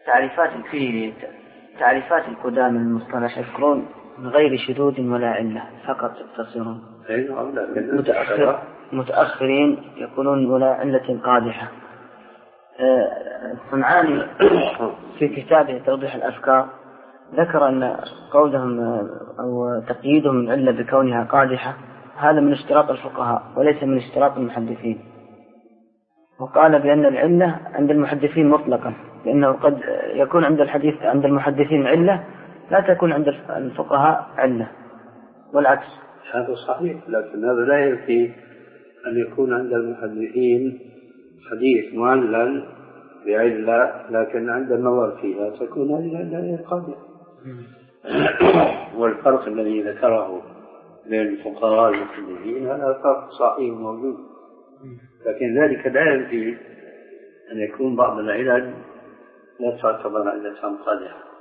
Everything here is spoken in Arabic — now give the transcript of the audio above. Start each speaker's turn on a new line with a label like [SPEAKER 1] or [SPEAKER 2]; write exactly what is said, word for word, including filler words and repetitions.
[SPEAKER 1] تعريفات في تعريفات القدامى المصطلح يذكرون من غير شذوذ ولا علة فقط يقتصرون. متأخر متأخرين يقولون ولا علة قادحة. الصنعاني في كتابه توضيح الأفكار ذكر أن قولهم أو تقييدهم العلة بكونها قادحة هذا من اشتراط الفقهاء وليس من اشتراط المحدثين، وقال بأن العلة عند المحدثين مطلقا، لأنه قد يكون عند الحديث عند المحدثين علة لا تكون عند الفقهاء علة والعكس.
[SPEAKER 2] هذا صحيح، لكن هذا لا ينفي أن يكون عند المحدثين حديث معلل بعلة، لكن عند النظر فيها تكون هذه العلة قادحة. والفرق الذي ذكره بين الفقهاء والمحدثين هذا فرق صحيح موجود، لكن ذلك لا ينفي أن يكون بعض العلل لا تعتبر علة قادحة.